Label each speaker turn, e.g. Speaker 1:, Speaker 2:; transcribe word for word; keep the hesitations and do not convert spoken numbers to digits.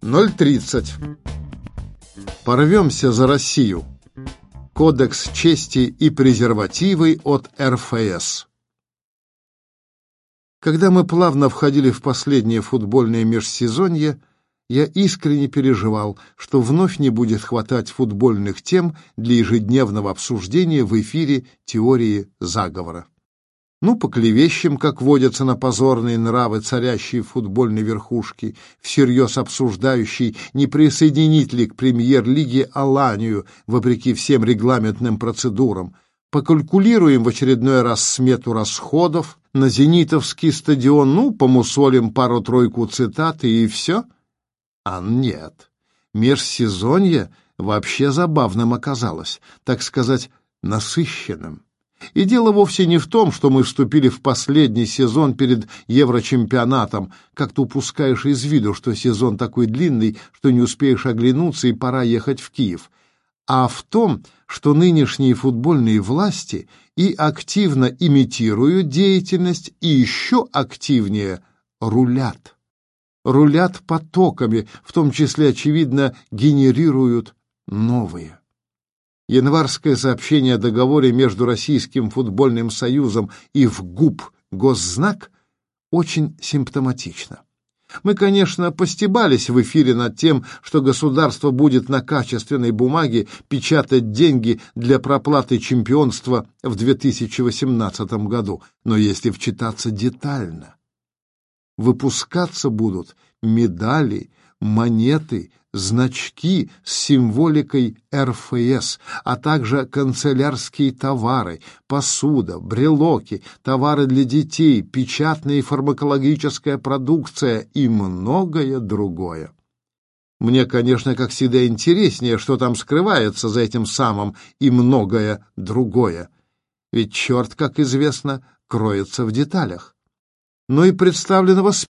Speaker 1: ноль тридцать. Порвемся за Россию. Кодекс чести и презервативы от эр эф эс. Когда мы плавно входили в последнее футбольное межсезонье, я искренне переживал, что вновь не будет хватать футбольных тем для ежедневного обсуждения в эфире теории заговора. Ну, поклевещем, как водятся на позорные нравы, царящие в футбольной верхушке, всерьез обсуждающий, не присоединить ли к премьер-лиге Аланию, вопреки всем регламентным процедурам. Покалькулируем в очередной раз смету расходов на зенитовский стадион, ну, помусолим пару-тройку цитат и все. А нет, межсезонье вообще забавным оказалось, так сказать, насыщенным. И дело вовсе не в том, что мы вступили в последний сезон перед Еврочемпионатом. Как-то упускаешь из виду, что сезон такой длинный, что не успеешь оглянуться и пора ехать в Киев. А в том, что нынешние футбольные власти и активно имитируют деятельность, и еще активнее рулят. Рулят потоками, в том числе, очевидно, генерируют новые. Январское сообщение о договоре между Российским футбольным союзом и ВГУП «Госзнак» очень симптоматично. Мы, конечно, постебались в эфире над тем, что государство будет на качественной бумаге печатать деньги для проплаты чемпионства в две тысячи восемнадцатом году, но если вчитаться детально, выпускаться будут медали, монеты, значки с символикой эр эф эс, а также канцелярские товары, посуда, брелоки, товары для детей, печатная и фармакологическая продукция и многое другое. Мне, конечно, как всегда интереснее, что там скрывается за этим самым и многое другое. Ведь черт, как известно, кроется в деталях. Но и представленного